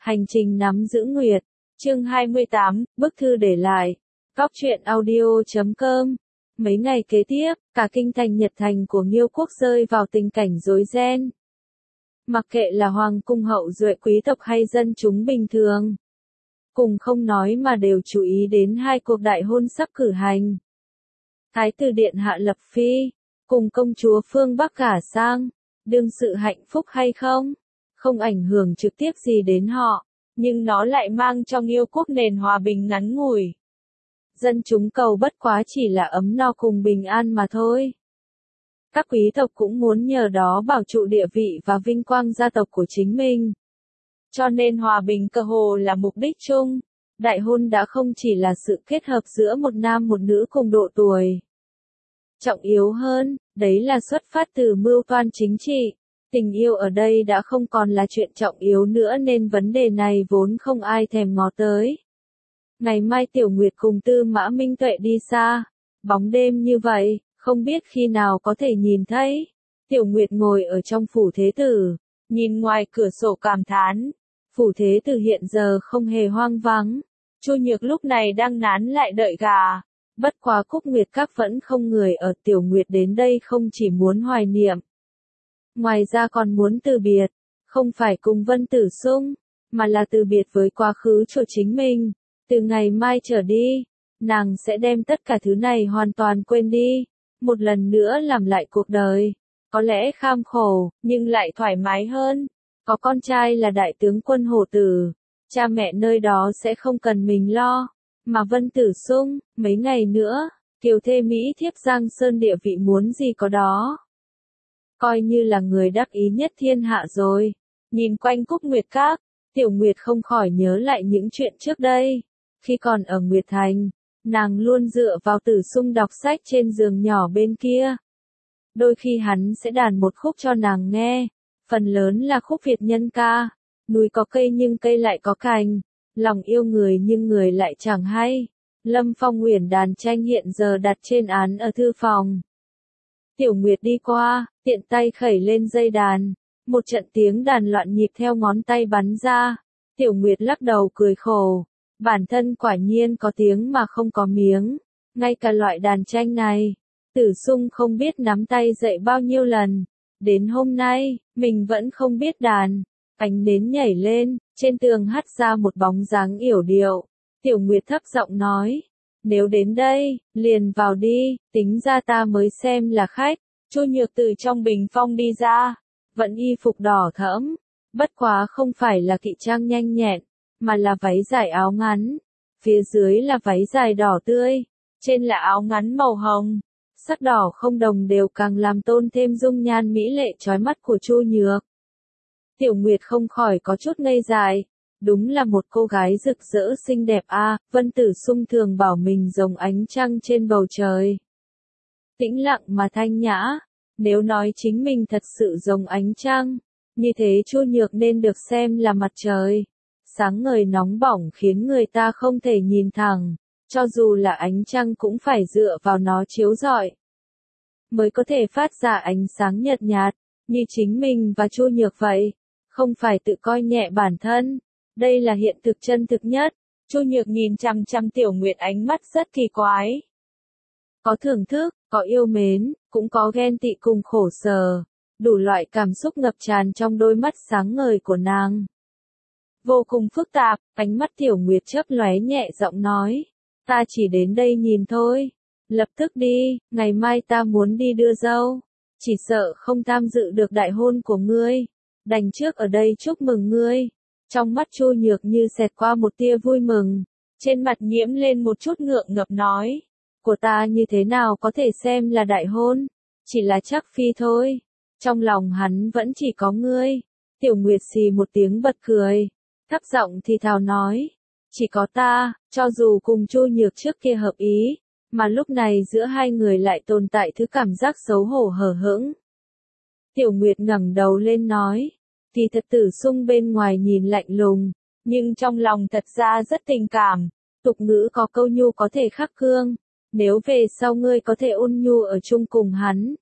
Hành trình nắm giữ nguyệt. Chương 28, bức thư để lại. Cóc truyện audio.com. Mấy ngày kế tiếp, cả kinh thành Nhật Thành của Nghiêu quốc rơi vào tình cảnh rối ren. Mặc kệ là hoàng cung hậu duệ quý tộc hay dân chúng bình thường, cùng không nói mà đều chú ý đến hai cuộc đại hôn sắp cử hành. Thái tử điện hạ lập phi, cùng công chúa phương Bắc gả sang, đương sự hạnh phúc hay không? Không ảnh hưởng trực tiếp gì đến họ, nhưng nó lại mang cho Nghiêu quốc nền hòa bình ngắn ngủi. Dân chúng cầu bất quá chỉ là ấm no cùng bình an mà thôi. Các quý tộc cũng muốn nhờ đó bảo trụ địa vị và vinh quang gia tộc của chính mình. Cho nên hòa bình cơ hồ là mục đích chung. Đại hôn đã không chỉ là sự kết hợp giữa một nam một nữ cùng độ tuổi. Trọng yếu hơn, đấy là xuất phát từ mưu toan chính trị. Tình yêu ở đây đã không còn là chuyện trọng yếu nữa nên vấn đề này vốn không ai thèm ngó tới. Ngày mai Tiểu Nguyệt cùng Tư Mã Minh Tuệ đi xa. Bóng đêm như vậy, không biết khi nào có thể nhìn thấy. Tiểu Nguyệt ngồi ở trong phủ thế tử, nhìn ngoài cửa sổ cảm thán. Phủ thế tử hiện giờ không hề hoang vắng. Chu Nhược lúc này đang nán lại đợi gà. Bất quá Cúc Nguyệt các vẫn không người ở. Tiểu Nguyệt đến đây không chỉ muốn hoài niệm, ngoài ra còn muốn từ biệt, không phải cùng Vân Tử Sung, mà là từ biệt với quá khứ của chính mình. Từ ngày mai trở đi, nàng sẽ đem tất cả thứ này hoàn toàn quên đi, một lần nữa làm lại cuộc đời. Có lẽ kham khổ, nhưng lại thoải mái hơn. Có con trai là đại tướng quân Hổ Tử, cha mẹ nơi đó sẽ không cần mình lo. Mà Vân Tử Sung, mấy ngày nữa, kiều thê Mỹ thiếp Giang Sơn địa vị muốn gì có đó. Coi như là người đắc ý nhất thiên hạ rồi. Nhìn quanh Cúc Nguyệt các, Tiểu Nguyệt không khỏi nhớ lại những chuyện trước đây. Khi còn ở Nguyệt Thành, nàng luôn dựa vào Tử Sung đọc sách trên giường nhỏ bên kia. Đôi khi hắn sẽ đàn một khúc cho nàng nghe, phần lớn là khúc Việt nhân ca. Núi có cây nhưng cây lại có cành, lòng yêu người nhưng người lại chẳng hay. Lâm Phong Uyển đàn tranh hiện giờ đặt trên án ở thư phòng. Tiểu Nguyệt đi qua, tiện tay khẩy lên dây đàn, một trận tiếng đàn loạn nhịp theo ngón tay bắn ra. Tiểu Nguyệt lắc đầu cười khổ, bản thân quả nhiên có tiếng mà không có miếng, ngay cả loại đàn tranh này, Tử Sung không biết nắm tay dạy bao nhiêu lần, đến hôm nay, mình vẫn không biết đàn. Ánh nến nhảy lên, trên tường hắt ra một bóng dáng yểu điệu. Tiểu Nguyệt thấp giọng nói, nếu đến đây, liền vào đi, tính ra ta mới xem là khách. Chu Nhược từ trong bình phong đi ra, vẫn y phục đỏ thẫm, bất quá không phải là kỵ trang nhanh nhẹn, mà là váy dài áo ngắn, phía dưới là váy dài đỏ tươi, trên là áo ngắn màu hồng. Sắc đỏ không đồng đều càng làm tôn thêm dung nhan mỹ lệ chói mắt của Chu Nhược. Tiểu Nguyệt không khỏi có chút ngây dại, đúng là một cô gái rực rỡ xinh đẹp a. Vân Tử Sung thường bảo mình giống ánh trăng trên bầu trời. Tĩnh lặng mà thanh nhã, nếu nói chính mình thật sự giống ánh trăng, như thế Chu Nhược nên được xem là mặt trời. Sáng ngời nóng bỏng khiến người ta không thể nhìn thẳng, cho dù là ánh trăng cũng phải dựa vào nó chiếu rọi, mới có thể phát ra ánh sáng nhợt nhạt, như chính mình và Chu Nhược vậy. Không phải tự coi nhẹ bản thân, đây là hiện thực chân thực nhất. Chu Nhược nhìn chằm chằm Tiểu Nguyệt ánh mắt rất kỳ quái. Có thưởng thức, có yêu mến, cũng có ghen tị cùng khổ sở, đủ loại cảm xúc ngập tràn trong đôi mắt sáng ngời của nàng. Vô cùng phức tạp, ánh mắt Tiểu Nguyệt chớp lóe nhẹ giọng nói, ta chỉ đến đây nhìn thôi, lập tức đi, ngày mai ta muốn đi đưa dâu, chỉ sợ không tham dự được đại hôn của ngươi, đành trước ở đây chúc mừng ngươi. Trong mắt Chu Nhược như xẹt qua một tia vui mừng, trên mặt nhiễm lên một chút ngượng ngập nói, của ta như thế nào có thể xem là đại hôn, chỉ là chắc phi thôi, trong lòng hắn vẫn chỉ có ngươi. Tiểu Nguyệt xì một tiếng bật cười, thấp giọng thì thào nói, chỉ có ta, cho dù cùng Chu Nhược trước kia hợp ý, mà lúc này giữa hai người lại tồn tại thứ cảm giác xấu hổ hờ hững. Tiểu Nguyệt ngẩng đầu lên nói, thì thật Tử Sung bên ngoài nhìn lạnh lùng, nhưng trong lòng thật ra rất tình cảm. Tục ngữ có câu nhu có thể khắc cương, nếu về sau ngươi có thể ôn nhu ở chung cùng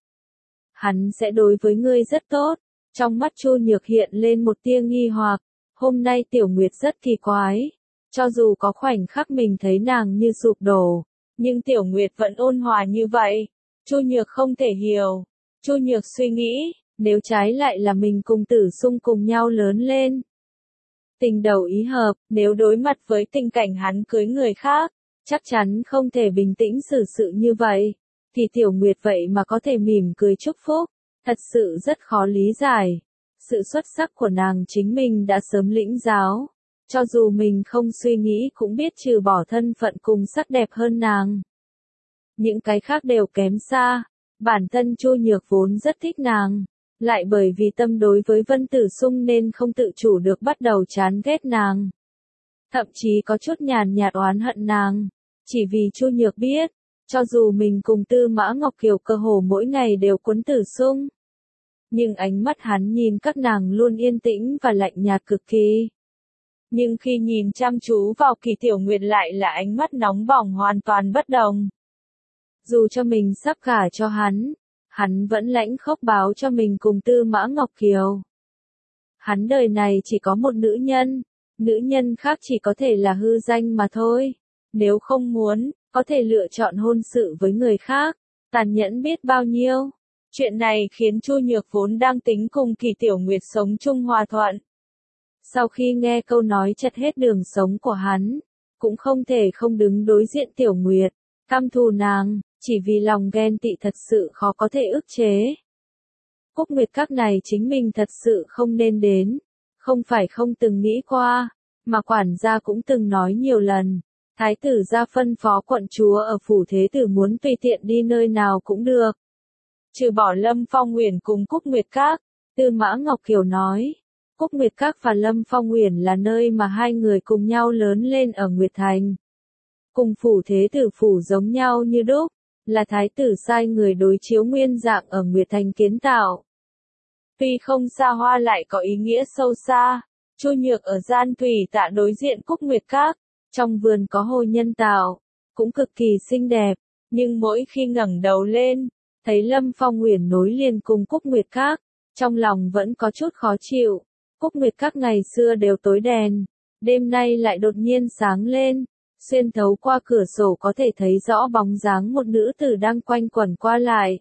hắn sẽ đối với ngươi rất tốt. Trong mắt Chu Nhược hiện lên một tia nghi hoặc, Hôm nay Tiểu Nguyệt rất kỳ quái. Cho dù có khoảnh khắc mình thấy nàng như sụp đổ, nhưng Tiểu Nguyệt vẫn ôn hòa như vậy. Chu Nhược không thể hiểu. Chu Nhược suy nghĩ, nếu trái lại là mình cùng Tử Sung cùng nhau lớn lên. Tình đầu ý hợp, nếu đối mặt với tình cảnh hắn cưới người khác, chắc chắn không thể bình tĩnh xử sự như vậy. Thì Tiểu Nguyệt vậy mà có thể mỉm cười chúc phúc, thật sự rất khó lý giải. Sự xuất sắc của nàng chính mình đã sớm lĩnh giáo. Cho dù mình không suy nghĩ cũng biết trừ bỏ thân phận cùng sắc đẹp hơn nàng. Những cái khác đều kém xa. Bản thân Chu Nhược vốn rất thích nàng. Lại bởi vì tâm đối với Vân Tử Sung nên không tự chủ được bắt đầu chán ghét nàng. Thậm chí có chút nhàn nhạt oán hận nàng. Chỉ vì Chu Nhược biết, cho dù mình cùng Tư Mã Ngọc Kiều cơ hồ mỗi ngày đều cuốn Tử Sung. Nhưng ánh mắt hắn nhìn các nàng luôn yên tĩnh và lạnh nhạt cực kỳ. Nhưng khi nhìn chăm chú vào Kỳ Tiểu Nguyệt lại là ánh mắt nóng bỏng hoàn toàn bất đồng. Dù cho mình sắp gả cho hắn vẫn lãnh khốc báo cho mình cùng Tư Mã Ngọc Kiều. Hắn đời này chỉ có một nữ nhân khác chỉ có thể là hư danh mà thôi. Nếu không muốn, có thể lựa chọn hôn sự với người khác, tàn nhẫn biết bao nhiêu. Chuyện này khiến Chu Nhược vốn đang tính cùng Kỳ Tiểu Nguyệt sống chung hòa thuận. Sau khi nghe câu nói chặt hết đường sống của hắn, cũng không thể không đứng đối diện Tiểu Nguyệt, căm thù nàng, chỉ vì lòng ghen tị thật sự khó có thể ức chế. Cúc Nguyệt các này chính mình thật sự không nên đến, không phải không từng nghĩ qua, mà quản gia cũng từng nói nhiều lần. Thái tử ra phân phó quận chúa ở phủ thế tử muốn tùy tiện đi nơi nào cũng được. Trừ bỏ Lâm Phong Uyển cùng Cúc Nguyệt Các, Tư Mã Ngọc Kiều nói. Cúc Nguyệt Các và Lâm Phong Uyển là nơi mà hai người cùng nhau lớn lên ở Nguyệt Thành. Cùng phủ thế tử phủ giống nhau như đúc, là thái tử sai người đối chiếu nguyên dạng ở Nguyệt Thành kiến tạo. Tuy không xa hoa lại có ý nghĩa sâu xa, Chu Nhược ở gian thủy tạ đối diện Cúc Nguyệt Các, trong vườn có hồ nhân tạo, cũng cực kỳ xinh đẹp, nhưng mỗi khi ngẩng đầu lên, thấy Lâm Phong Uyển nối liền cùng Cúc Nguyệt Các, trong lòng vẫn có chút khó chịu. Cúc Nguyệt Các ngày xưa đều tối đèn, đêm nay lại đột nhiên sáng lên, xuyên thấu qua cửa sổ có thể thấy rõ bóng dáng một nữ tử đang quanh quẩn qua lại.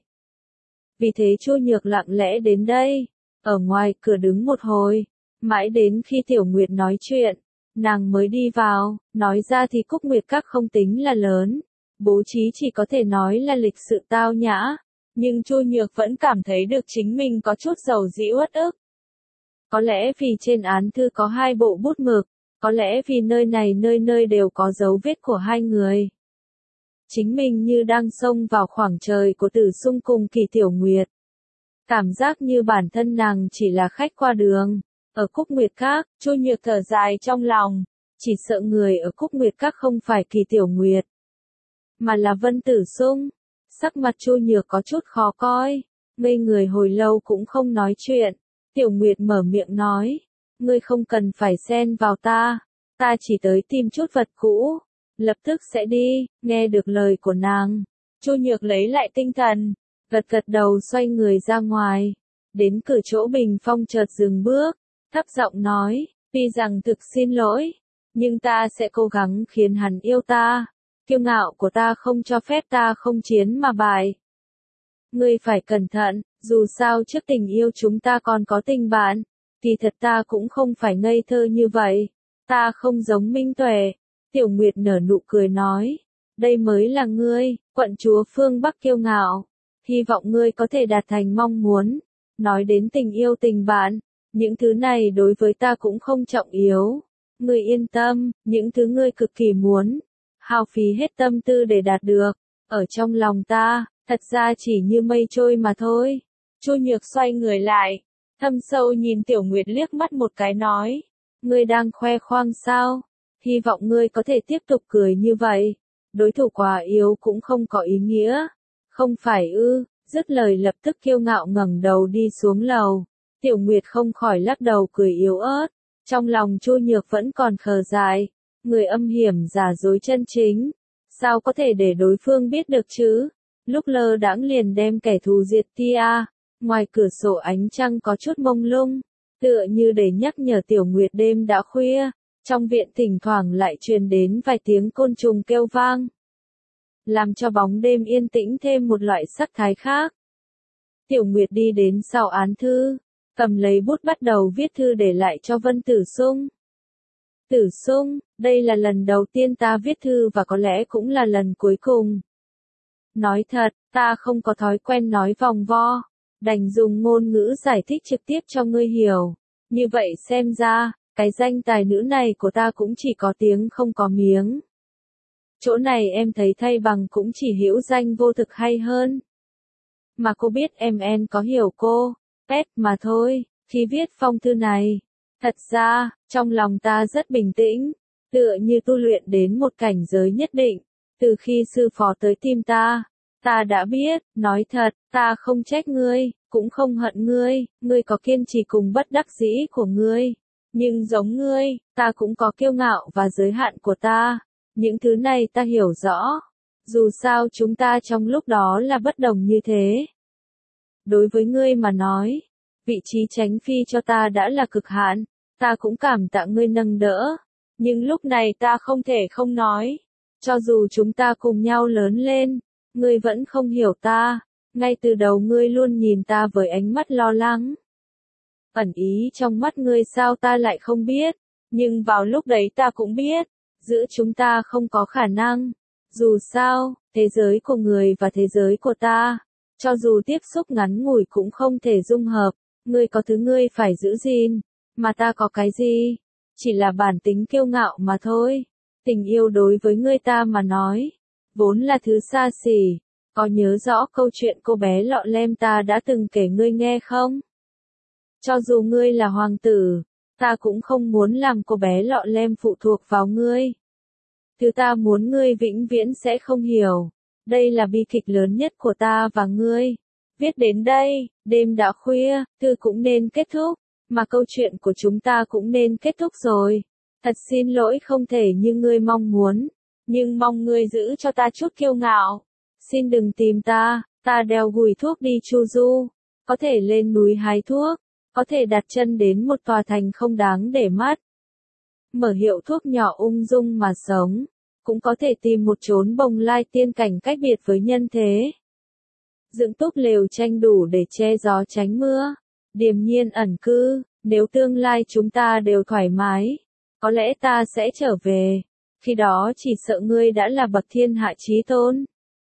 Vì thế Chu Nhược lặng lẽ đến đây, ở ngoài cửa đứng một hồi, mãi đến khi Tiểu Nguyệt nói chuyện, nàng mới đi vào. Nói ra thì Cúc Nguyệt Các không tính là lớn, bố trí chỉ có thể nói là lịch sự tao nhã, nhưng Chu Nhược vẫn cảm thấy được chính mình có chút dầu dĩ uất ức. Có lẽ vì trên án thư có hai bộ bút mực, có lẽ vì nơi này nơi nơi đều có dấu vết của hai người. Chính mình như đang xông vào khoảng trời của Tử Sung cùng Kỳ Tiểu Nguyệt. Cảm giác như bản thân nàng chỉ là khách qua đường. Ở Cúc Nguyệt Các, Chu Nhược thở dài trong lòng, chỉ sợ người ở Cúc Nguyệt Các không phải Kỳ Tiểu Nguyệt, mà là Vân Tử Sung. Sắc mặt Chu Nhược có chút khó coi, ngây người hồi lâu cũng không nói chuyện. Tiểu Nguyệt mở miệng nói, ngươi không cần phải xen vào ta chỉ tới tìm chút vật cũ, lập tức sẽ đi. Nghe được lời của nàng, Chu Nhược lấy lại tinh thần, gật gật đầu xoay người ra ngoài, đến cửa chỗ bình phong chợt dừng bước, thấp giọng nói, tuy rằng thực xin lỗi, nhưng ta sẽ cố gắng khiến hắn yêu ta, kiêu ngạo của ta không cho phép ta không chiến mà bại. Ngươi phải cẩn thận, dù sao trước tình yêu chúng ta còn có tình bạn, thì thật ta cũng không phải ngây thơ như vậy, ta không giống Minh Tuệ. Tiểu Nguyệt nở nụ cười nói, đây mới là ngươi, quận chúa phương Bắc kiêu ngạo, hy vọng ngươi có thể đạt thành mong muốn. Nói đến tình yêu tình bạn, những thứ này đối với ta cũng không trọng yếu. Ngươi yên tâm, những thứ ngươi cực kỳ muốn, hao phí hết tâm tư để đạt được, ở trong lòng ta, thật ra chỉ như mây trôi mà thôi. Chu Nhược xoay người lại, thâm sâu nhìn Tiểu Nguyệt liếc mắt một cái nói, ngươi đang khoe khoang sao? Hy vọng ngươi có thể tiếp tục cười như vậy. Đối thủ quá yếu cũng không có ý nghĩa. Không phải ư? Dứt lời lập tức kiêu ngạo ngẩng đầu đi xuống lầu. Tiểu Nguyệt không khỏi lắc đầu cười yếu ớt. Trong lòng Chu Nhược vẫn còn khờ dại. Người âm hiểm giả dối chân chính. Sao có thể để đối phương biết được chứ? Lúc lơ đãng liền đem kẻ thù diệt tia. Ngoài cửa sổ ánh trăng có chút mông lung. Tựa như để nhắc nhở Tiểu Nguyệt đêm đã khuya, trong viện thỉnh thoảng lại truyền đến vài tiếng côn trùng kêu vang, làm cho bóng đêm yên tĩnh thêm một loại sắc thái khác. Tiểu Nguyệt đi đến sau án thư, cầm lấy bút bắt đầu viết thư để lại cho Vân Tử Sung. Tử Sung, đây là lần đầu tiên ta viết thư và có lẽ cũng là lần cuối cùng. Nói thật, ta không có thói quen nói vòng vo, đành dùng ngôn ngữ giải thích trực tiếp cho ngươi hiểu. Như vậy xem ra, cái danh tài nữ này của ta cũng chỉ có tiếng không có miếng. Chỗ này em thấy thay bằng cũng chỉ hữu danh vô thực hay hơn. Mà cô biết em có hiểu cô, pet mà thôi, khi viết phong thư này. Thật ra, trong lòng ta rất bình tĩnh, tựa như tu luyện đến một cảnh giới nhất định. Từ khi sư phó tới tìm ta đã biết, nói thật, ta không trách ngươi, cũng không hận ngươi có kiên trì cùng bất đắc dĩ của ngươi. Nhưng giống ngươi, ta cũng có kiêu ngạo và giới hạn của ta. Những thứ này ta hiểu rõ. Dù sao chúng ta trong lúc đó là bất đồng như thế. Đối với ngươi mà nói, vị trí tránh phi cho ta đã là cực hạn, ta cũng cảm tạ ngươi nâng đỡ. Nhưng lúc này ta không thể không nói. Cho dù chúng ta cùng nhau lớn lên, ngươi vẫn không hiểu ta. Ngay từ đầu ngươi luôn nhìn ta với ánh mắt lo lắng. Ẩn ý trong mắt ngươi sao ta lại không biết. Nhưng vào lúc đấy ta cũng biết. Giữa chúng ta không có khả năng. Dù sao, thế giới của người và thế giới của ta, cho dù tiếp xúc ngắn ngủi cũng không thể dung hợp. Ngươi có thứ ngươi phải giữ gìn, mà ta có cái gì? Chỉ là bản tính kiêu ngạo mà thôi. Tình yêu đối với ngươi ta mà nói, vốn là thứ xa xỉ. Có nhớ rõ câu chuyện cô bé lọ lem ta đã từng kể ngươi nghe không? Cho dù ngươi là hoàng tử, ta cũng không muốn làm cô bé lọ lem phụ thuộc vào ngươi. Thứ ta muốn ngươi vĩnh viễn sẽ không hiểu. Đây là bi kịch lớn nhất của ta và ngươi. Viết đến đây, đêm đã khuya, thư cũng nên kết thúc, mà câu chuyện của chúng ta cũng nên kết thúc rồi. Thật xin lỗi không thể như ngươi mong muốn, nhưng mong ngươi giữ cho ta chút kiêu ngạo. Xin đừng tìm ta đeo gùi thuốc đi chu du, có thể lên núi hái thuốc, có thể đặt chân đến một tòa thành không đáng để mắt. Mở hiệu thuốc nhỏ ung dung mà sống, cũng có thể tìm một chốn bồng lai tiên cảnh cách biệt với nhân thế. Dựng túp lều tranh đủ để che gió tránh mưa, điềm nhiên ẩn cư, nếu tương lai chúng ta đều thoải mái, có lẽ ta sẽ trở về, khi đó chỉ sợ ngươi đã là bậc thiên hạ chí tôn.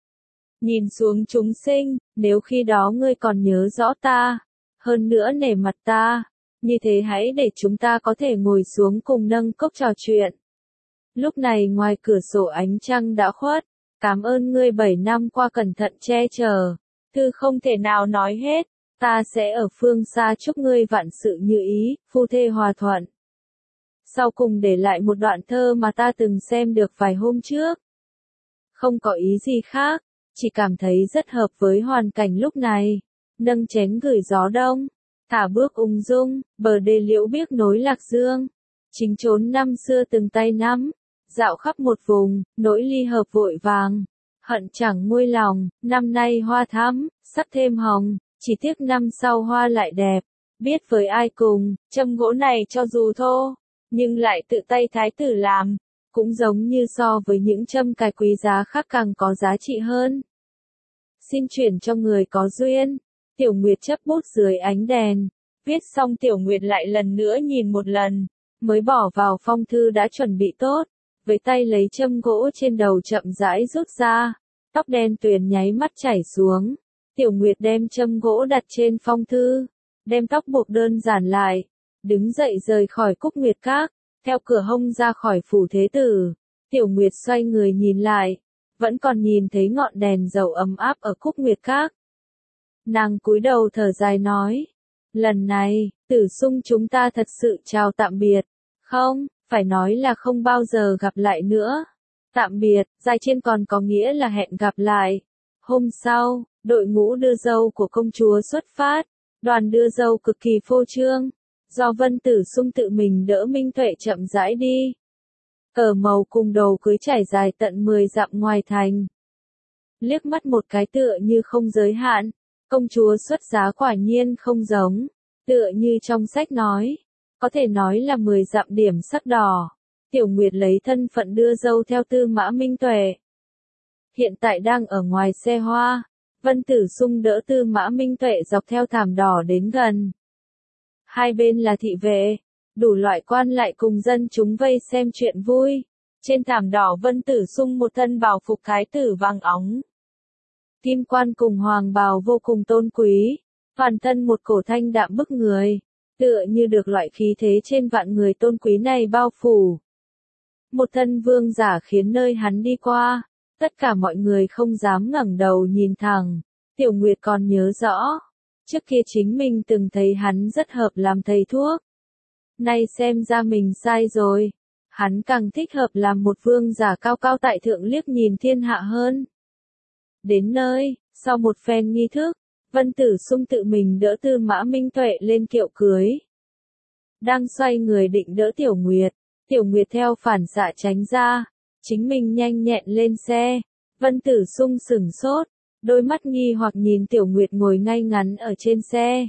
Nhìn xuống chúng sinh, nếu khi đó ngươi còn nhớ rõ ta, hơn nữa nể mặt ta, như thế hãy để chúng ta có thể ngồi xuống cùng nâng cốc trò chuyện. Lúc này ngoài cửa sổ ánh trăng đã khuất, cảm ơn ngươi 7 năm qua cẩn thận che chở. Thư không thể nào nói hết, ta sẽ ở phương xa chúc ngươi vạn sự như ý, phu thê hòa thuận. Sau cùng để lại một đoạn thơ mà ta từng xem được vài hôm trước. Không có ý gì khác, chỉ cảm thấy rất hợp với hoàn cảnh lúc này. Nâng chén gửi gió đông, thả bước ung dung, bờ đê liễu biếc nối lạc dương. Chính chốn năm xưa từng tay nắm, dạo khắp một vùng, nỗi ly hợp vội vàng. Hận chẳng nguôi lòng, năm nay hoa thắm, sắp thêm hồng, chỉ tiếc năm sau hoa lại đẹp. Biết với ai cùng, châm gỗ này cho dù thô, nhưng lại tự tay thái tử làm, cũng giống như so với những châm cài quý giá khác càng có giá trị hơn. Xin chuyển cho người có duyên. Tiểu Nguyệt chấp bút dưới ánh đèn, viết xong Tiểu Nguyệt lại lần nữa nhìn một lần, mới bỏ vào phong thư đã chuẩn bị tốt, với tay lấy châm gỗ trên đầu chậm rãi rút ra, tóc đen tuyền nháy mắt chảy xuống. Tiểu Nguyệt đem châm gỗ đặt trên phong thư, đem tóc buộc đơn giản lại, đứng dậy rời khỏi Cúc Nguyệt Các, theo cửa hông ra khỏi phủ thế tử. Tiểu Nguyệt xoay người nhìn lại, vẫn còn nhìn thấy ngọn đèn dầu ấm áp ở Cúc Nguyệt Các. Nàng cúi đầu thở dài nói, lần này, Tử Sung chúng ta thật sự chào tạm biệt, không, phải nói là không bao giờ gặp lại nữa. Tạm biệt, dài trên còn có nghĩa là hẹn gặp lại. Hôm sau, đội ngũ đưa dâu của công chúa xuất phát, đoàn đưa dâu cực kỳ phô trương, do Vân Tử Sung tự mình đỡ Minh Tuệ chậm rãi đi. Cờ màu cùng đầu cưới trải dài tận 10 dặm ngoài thành. Liếc mắt một cái tựa như không giới hạn, công chúa xuất giá quả nhiên không giống. Tựa như trong sách nói, có thể nói là 10 dặm điểm sắc đỏ. Tiểu Nguyệt lấy thân phận đưa dâu theo Tư Mã Minh Tuệ. Hiện tại đang ở ngoài xe hoa, Vân Tử Sung đỡ Tư Mã Minh Tuệ dọc theo thảm đỏ đến gần. Hai bên là thị vệ, đủ loại quan lại cùng dân chúng vây xem chuyện vui. Trên thảm đỏ Vân Tử Sung một thân bào phục thái tử vàng óng. Kim quan cùng hoàng bào vô cùng tôn quý, toàn thân một cổ thanh đạm bức người, tựa như được loại khí thế trên vạn người tôn quý này bao phủ. Một thân vương giả khiến nơi hắn đi qua, tất cả mọi người không dám ngẩng đầu nhìn thẳng. Tiểu Nguyệt còn nhớ rõ, trước kia chính mình từng thấy hắn rất hợp làm thầy thuốc. Nay xem ra mình sai rồi, hắn càng thích hợp làm một vương giả cao cao tại thượng liếc nhìn thiên hạ hơn. Đến nơi, sau một phen nghi thức, Vân Tử Sung tự mình đỡ Tư Mã Minh Tuệ lên kiệu cưới. Đang xoay người định đỡ Tiểu Nguyệt theo phản xạ tránh ra, chính mình nhanh nhẹn lên xe. Vân Tử Sung sửng sốt, đôi mắt nghi hoặc nhìn Tiểu Nguyệt ngồi ngay ngắn ở trên xe.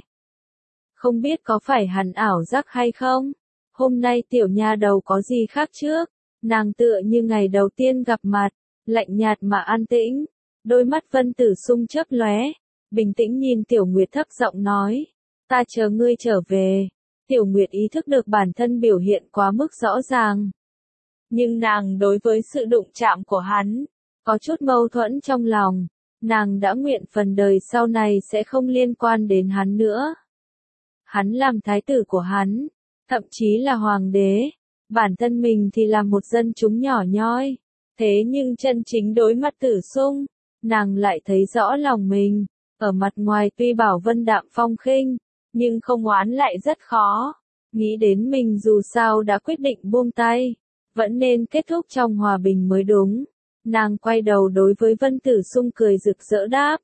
Không biết có phải hắn ảo giác hay không? Hôm nay tiểu nha đầu có gì khác trước? Nàng tựa như ngày đầu tiên gặp mặt, lạnh nhạt mà an tĩnh. Đôi mắt Vân Tử Sung chớp lóe, bình tĩnh nhìn Tiểu Nguyệt thấp giọng nói, ta chờ ngươi trở về. Tiểu Nguyệt ý thức được bản thân biểu hiện quá mức rõ ràng. Nhưng nàng đối với sự đụng chạm của hắn, có chút mâu thuẫn trong lòng. Nàng đã nguyện phần đời sau này sẽ không liên quan đến hắn nữa. Hắn làm thái tử của hắn, thậm chí là hoàng đế, bản thân mình thì là một dân chúng nhỏ nhoi. Thế nhưng chân chính đối mặt Tử Sung, nàng lại thấy rõ lòng mình. Ở mặt ngoài tuy bảo vân đạm phong khinh, nhưng không oán lại rất khó. Nghĩ đến mình dù sao đã quyết định buông tay, vẫn nên kết thúc trong hòa bình mới đúng. Nàng quay đầu đối với Vân Tử Sung cười rực rỡ đáp.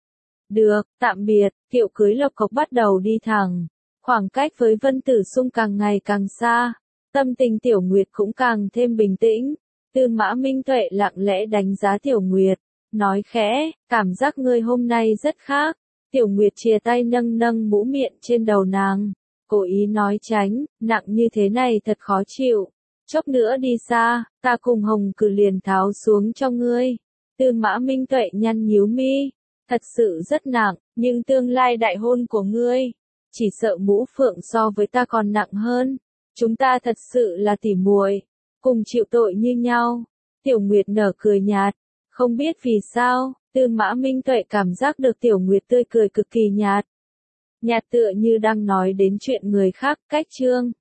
Được, tạm biệt, kiệu cưới lộc cộc bắt đầu đi thẳng. Khoảng cách với Vân Tử Sung càng ngày càng xa, tâm tình Tiểu Nguyệt cũng càng thêm bình tĩnh. Tư Mã Minh Tuệ lặng lẽ đánh giá Tiểu Nguyệt, nói khẽ, cảm giác ngươi hôm nay rất khác. Tiểu Nguyệt chìa tay nâng nâng mũ miệng trên đầu nàng, cố ý nói tránh, nặng như thế này thật khó chịu. Chốc nữa đi xa, ta cùng Hồng Cử liền tháo xuống cho ngươi. Tư Mã Minh Tuệ nhăn nhíu mi, thật sự rất nặng, nhưng tương lai đại hôn của ngươi, chỉ sợ mũ phượng so với ta còn nặng hơn. Chúng ta thật sự là tỉ muội, cùng chịu tội như nhau. Tiểu Nguyệt nở cười nhạt, không biết vì sao, Tư Mã Minh Tuệ cảm giác được Tiểu Nguyệt tươi cười cực kỳ nhạt. Nhạt tựa như đang nói đến chuyện người khác, cách chương.